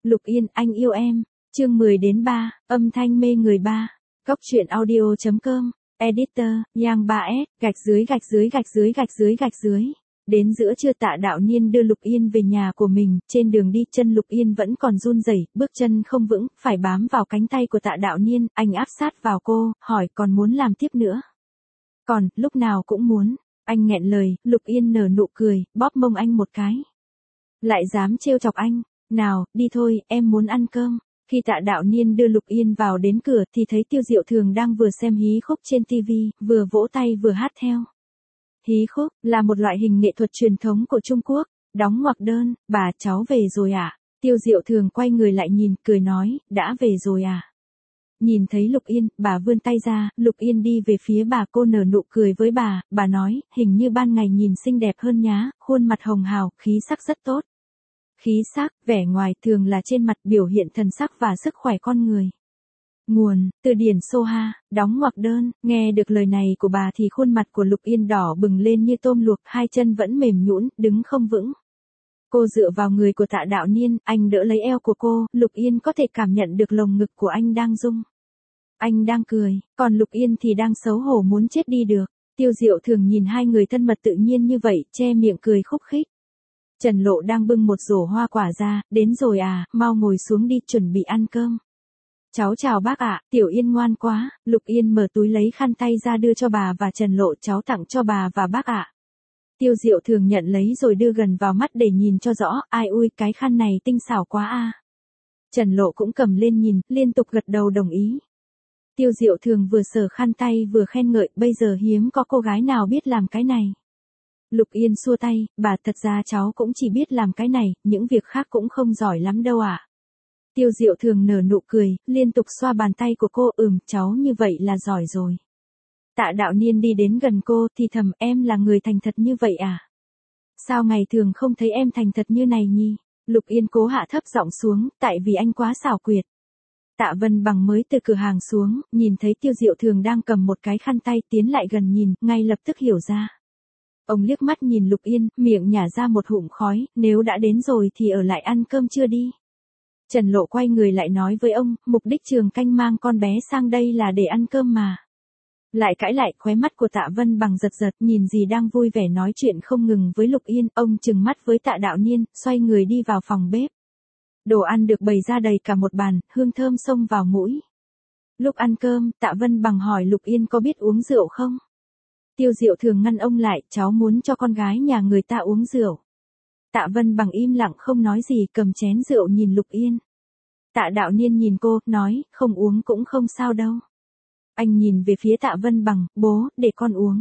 Lục Yên, anh yêu em. Chương 10-3, âm thanh mê người 3. Góc truyện audio.com. Editor, Yang 3S, ____. Đến giữa trưa Tạ Đạo Niên đưa Lục Yên về nhà của mình, trên đường đi chân Lục Yên vẫn còn run rẩy, bước chân không vững, phải bám vào cánh tay của Tạ Đạo Niên, anh áp sát vào cô, hỏi còn muốn làm tiếp nữa. Còn, lúc nào cũng muốn. Anh nghẹn lời, Lục Yên nở nụ cười, bóp mông anh một cái. Lại dám trêu chọc anh, nào, đi thôi, em muốn ăn cơm. Khi Tạ Đạo Niên đưa Lục Yên vào đến cửa thì thấy Tiêu Diệu Thường đang vừa xem hí khúc trên TV, vừa vỗ tay vừa hát theo. Hí khúc là một loại hình nghệ thuật truyền thống của Trung Quốc, đóng ngoặc đơn, bà cháu về rồi à? Tiêu Diệu Thường quay người lại nhìn, cười nói, đã về rồi à? Nhìn thấy Lục Yên, bà vươn tay ra, Lục Yên đi về phía bà, cô nở nụ cười với bà nói, hình như ban ngày nhìn xinh đẹp hơn nhá, khuôn mặt hồng hào, khí sắc rất tốt. Khí sắc, vẻ ngoài thường là trên mặt biểu hiện thần sắc và sức khỏe con người. Nguồn, từ điển Soha, đóng ngoặc đơn, nghe được lời này của bà thì khuôn mặt của Lục Yên đỏ bừng lên như tôm luộc, hai chân vẫn mềm nhũn, đứng không vững. Cô dựa vào người của Tạ Đạo Niên, anh đỡ lấy eo của cô, Lục Yên có thể cảm nhận được lồng ngực của anh đang rung. Anh đang cười, còn Lục Yên thì đang xấu hổ muốn chết đi được. Tiêu Diệu Thường nhìn hai người thân mật tự nhiên như vậy, che miệng cười khúc khích. Trần Lộ đang bưng một rổ hoa quả ra, đến rồi à, mau ngồi xuống đi, chuẩn bị ăn cơm. Cháu chào bác ạ, Tiểu Yên ngoan quá. Lục Yên mở túi lấy khăn tay ra đưa cho bà và Trần Lộ, cháu tặng cho bà và bác ạ. Tiêu Diệu Thường nhận lấy rồi đưa gần vào mắt để nhìn cho rõ, ai ui, cái khăn này tinh xảo quá a. Trần Lộ cũng cầm lên nhìn, liên tục gật đầu đồng ý. Tiêu Diệu Thường vừa sờ khăn tay vừa khen ngợi, bây giờ hiếm có cô gái nào biết làm cái này. Lục Yên xua tay, bà thật ra cháu cũng chỉ biết làm cái này, những việc khác cũng không giỏi lắm đâu ạ. Tiêu Diệu Thường nở nụ cười, liên tục xoa bàn tay của cô, cháu như vậy là giỏi rồi. Tạ Đạo Niên đi đến gần cô thì thầm, em là người thành thật như vậy à? Sao ngày thường không thấy em thành thật như này nhỉ? Lục Yên cố hạ thấp giọng xuống, tại vì anh quá xảo quyệt. Tạ Vân Bằng mới từ cửa hàng xuống, nhìn thấy Tiêu Diệu Thường đang cầm một cái khăn tay, tiến lại gần nhìn, ngay lập tức hiểu ra. Ông liếc mắt nhìn Lục Yên, miệng nhả ra một hụm khói, nếu đã đến rồi thì ở lại ăn cơm trưa đi. Trần Lộ quay người lại nói với ông, mục đích Trường Canh mang con bé sang đây là để ăn cơm mà. Lại cãi lại, khóe mắt của Tạ Vân Bằng giật giật, nhìn gì đang vui vẻ nói chuyện không ngừng với Lục Yên, ông trừng mắt với Tạ Đạo Niên, xoay người đi vào phòng bếp. Đồ ăn được bày ra đầy cả một bàn, hương thơm xông vào mũi. Lúc ăn cơm, Tạ Vân Bằng hỏi Lục Yên có biết uống rượu không? Tiêu Diệu Thường ngăn ông lại, cháu muốn cho con gái nhà người ta uống rượu. Tạ Vân Bằng im lặng không nói gì, cầm chén rượu nhìn Lục Yên. Tạ Đạo Niên nhìn cô, nói, không uống cũng không sao đâu. Anh nhìn về phía Tạ Vân Bằng, bố, để con uống.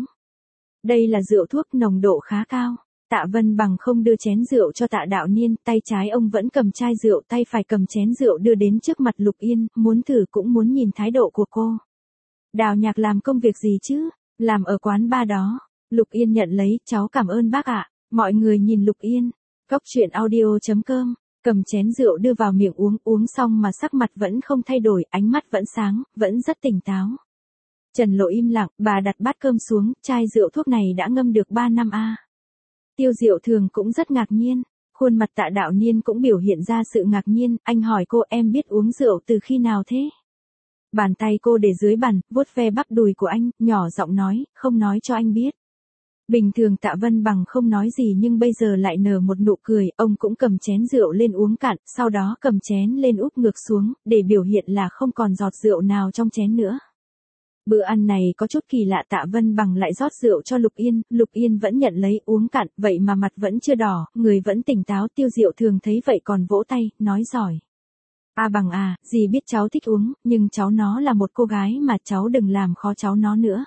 Đây là rượu thuốc nồng độ khá cao. Tạ Vân Bằng không đưa chén rượu cho Tạ Đạo Niên, tay trái ông vẫn cầm chai rượu, tay phải cầm chén rượu đưa đến trước mặt Lục Yên, muốn thử cũng muốn nhìn thái độ của cô. Đào Nhạc làm công việc gì chứ? Làm ở quán bar đó. Lục Yên nhận lấy, cháu cảm ơn bác ạ. Mọi người nhìn Lục Yên. Góc truyện audio.com. Cầm chén rượu đưa vào miệng uống xong mà sắc mặt vẫn không thay đổi, ánh mắt vẫn sáng, vẫn rất tỉnh táo. Trần Lộ im lặng, bà đặt bát cơm xuống, chai rượu thuốc này đã ngâm được 3 năm a. Tiêu Diệu Thường cũng rất ngạc nhiên, khuôn mặt Tạ Đạo Niên cũng biểu hiện ra sự ngạc nhiên, anh hỏi cô, em biết uống rượu từ khi nào thế? Bàn tay cô để dưới bàn, vuốt ve bắp đùi của anh, nhỏ giọng nói, không nói cho anh biết. Bình thường Tạ Vân Bằng không nói gì nhưng bây giờ lại nở một nụ cười, ông cũng cầm chén rượu lên uống cạn, sau đó cầm chén lên úp ngược xuống, để biểu hiện là không còn giọt rượu nào trong chén nữa. Bữa ăn này có chút kỳ lạ, Tạ Vân Bằng lại rót rượu cho Lục Yên vẫn nhận lấy uống cạn, vậy mà mặt vẫn chưa đỏ, người vẫn tỉnh táo. Tiêu Diệu Thường thấy vậy còn vỗ tay, nói giỏi. A Bằng à, dì biết cháu thích uống, nhưng cháu nó là một cô gái mà cháu đừng làm khó cháu nó nữa.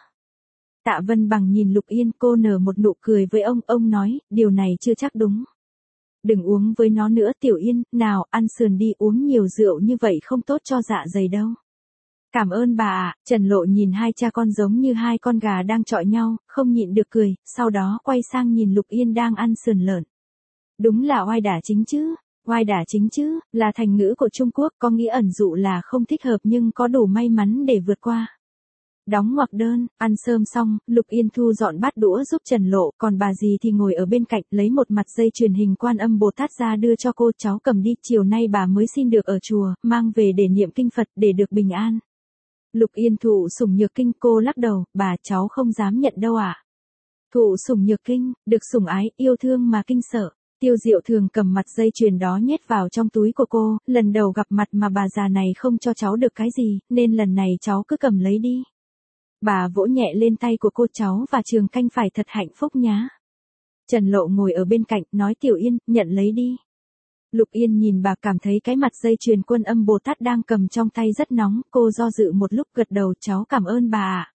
Tạ Vân Bằng nhìn Lục Yên, cô nở một nụ cười với ông nói, điều này chưa chắc đúng. Đừng uống với nó nữa Tiểu Yên, nào, ăn sườn đi, uống nhiều rượu như vậy không tốt cho dạ dày đâu. Cảm ơn bà ạ. Trần Lộ nhìn hai cha con giống như hai con gà đang chọi nhau, không nhịn được cười, sau đó quay sang nhìn Lục Yên đang ăn sườn lợn. Đúng là oai đả chính chứ. Oai đả chính chứ, là thành ngữ của Trung Quốc, có nghĩa ẩn dụ là không thích hợp nhưng có đủ may mắn để vượt qua. Đóng ngoặc đơn, ăn sơm xong, Lục Yên thu dọn bát đũa giúp Trần Lộ, còn bà dì thì ngồi ở bên cạnh lấy một mặt dây chuyền hình Quan Âm Bồ Tát ra đưa cho cô, cháu cầm đi, chiều nay bà mới xin được ở chùa, mang về để niệm kinh Phật để được bình an. Lục Yên thụ sủng nhược kinh, cô lắc đầu, bà cháu không dám nhận đâu ạ. Thụ sủng nhược kinh, được sủng ái, yêu thương mà kinh sợ. Tiêu Diệu thường cầm mặt dây chuyền đó nhét vào trong túi của cô, lần đầu gặp mặt mà bà già này không cho cháu được cái gì, nên lần này cháu cứ cầm lấy đi. Bà vỗ nhẹ lên tay của cô, cháu và Trường Canh phải thật hạnh phúc nhá. Trần Lộ ngồi ở bên cạnh, nói Tiểu Yên, nhận lấy đi. Lục Yên nhìn bà, cảm thấy cái mặt dây chuyền Quan Âm Bồ Tát đang cầm trong tay rất nóng, cô do dự một lúc gật đầu, cháu cảm ơn bà ạ.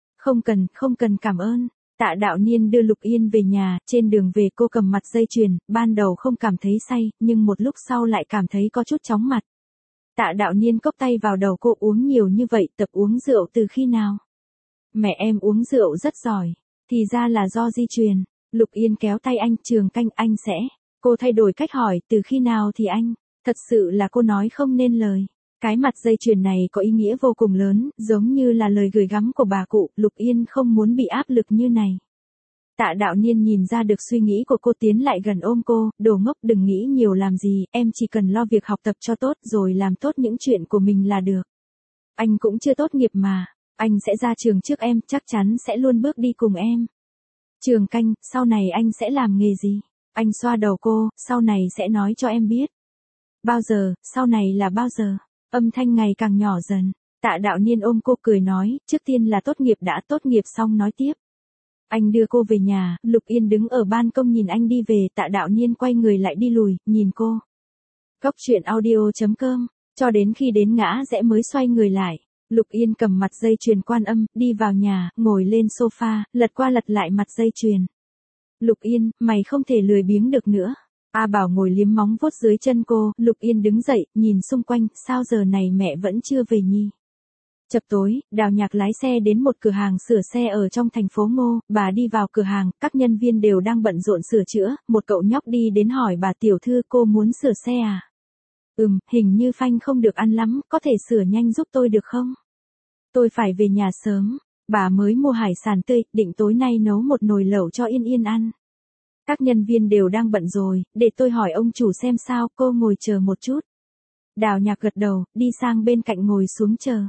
Không cần cảm ơn. Tạ Đạo Niên đưa Lục Yên về nhà, trên đường về cô cầm mặt dây chuyền, ban đầu không cảm thấy say, nhưng một lúc sau lại cảm thấy có chút chóng mặt. Tạ Đạo Niên cốc tay vào đầu cô, uống nhiều như vậy, tập uống rượu từ khi nào? Mẹ em uống rượu rất giỏi, thì ra là do di truyền. Lục Yên kéo tay anh, Trường Canh, anh sẽ. Cô thay đổi cách hỏi, từ khi nào thì anh? Thật sự là cô nói không nên lời. Cái mặt dây chuyền này có ý nghĩa vô cùng lớn, giống như là lời gửi gắm của bà cụ, Lục Yên không muốn bị áp lực như này. Tạ Đạo Niên nhìn ra được suy nghĩ của cô, tiến lại gần ôm cô, đồ ngốc đừng nghĩ nhiều làm gì, em chỉ cần lo việc học tập cho tốt rồi làm tốt những chuyện của mình là được. Anh cũng chưa tốt nghiệp mà, anh sẽ ra trường trước em, chắc chắn sẽ luôn bước đi cùng em. Trường Canh, sau này anh sẽ làm nghề gì? Anh xoa đầu cô, sau này sẽ nói cho em biết. Bao giờ, sau này là bao giờ? Âm thanh ngày càng nhỏ dần. Tạ Đạo Niên ôm cô cười nói, trước tiên là tốt nghiệp đã, tốt nghiệp xong nói tiếp. Anh đưa cô về nhà, Lục Yên đứng ở ban công nhìn anh đi về, Tạ Đạo Niên quay người lại đi lùi, nhìn cô. Cốc truyện audio.com, cho đến khi đến ngã rẽ mới xoay người lại. Lục Yên cầm mặt dây chuyền Quan Âm, đi vào nhà, ngồi lên sofa, lật qua lật lại mặt dây chuyền. Lục Yên, mày không thể lười biếng được nữa. A Bảo ngồi liếm móng vuốt dưới chân cô, Lục Yên đứng dậy, nhìn xung quanh, sao giờ này mẹ vẫn chưa về nhỉ? Chập tối, Đào Nhạc lái xe đến một cửa hàng sửa xe ở trong thành phố Ngô, bà đi vào cửa hàng, các nhân viên đều đang bận rộn sửa chữa, một cậu nhóc đi đến hỏi bà, tiểu thư cô muốn sửa xe à? Hình như phanh không được ăn lắm, có thể sửa nhanh giúp tôi được không? Tôi phải về nhà sớm, bà mới mua hải sản tươi, định tối nay nấu một nồi lẩu cho Yên Yên ăn. Các nhân viên đều đang bận rồi, để tôi hỏi ông chủ xem sao, cô ngồi chờ một chút. Đào Nhạc gật đầu, đi sang bên cạnh ngồi xuống chờ.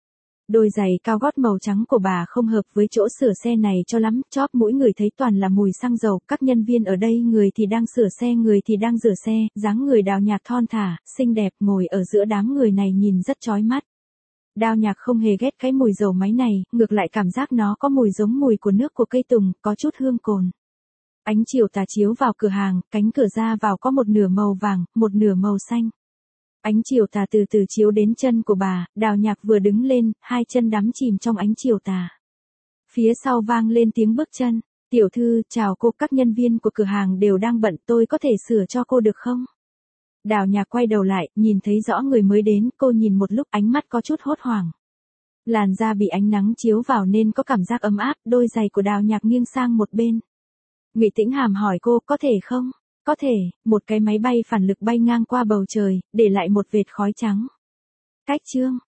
Đôi giày cao gót màu trắng của bà không hợp với chỗ sửa xe này cho lắm, chóp mũi người thấy toàn là mùi xăng dầu, các nhân viên ở đây người thì đang sửa xe người thì đang rửa xe, dáng người Đào Nhạc thon thả, xinh đẹp, ngồi ở giữa đám người này nhìn rất chói mắt. Đào Nhạc không hề ghét cái mùi dầu máy này, ngược lại cảm giác nó có mùi giống mùi của nước của cây tùng, có chút hương cồn. Ánh chiều tà chiếu vào cửa hàng, cánh cửa ra vào có một nửa màu vàng, một nửa màu xanh. Ánh chiều tà từ từ chiếu đến chân của bà, Đào Nhạc vừa đứng lên, hai chân đắm chìm trong ánh chiều tà. Phía sau vang lên tiếng bước chân, tiểu thư, chào cô, các nhân viên của cửa hàng đều đang bận, tôi có thể sửa cho cô được không? Đào Nhạc quay đầu lại, nhìn thấy rõ người mới đến, cô nhìn một lúc, ánh mắt có chút hốt hoảng. Làn da bị ánh nắng chiếu vào nên có cảm giác ấm áp, đôi giày của Đào Nhạc nghiêng sang một bên. Ngụy Tĩnh Hàm hỏi cô, có thể không? Có thể, một cái máy bay phản lực bay ngang qua bầu trời, để lại một vệt khói trắng. Cách chương.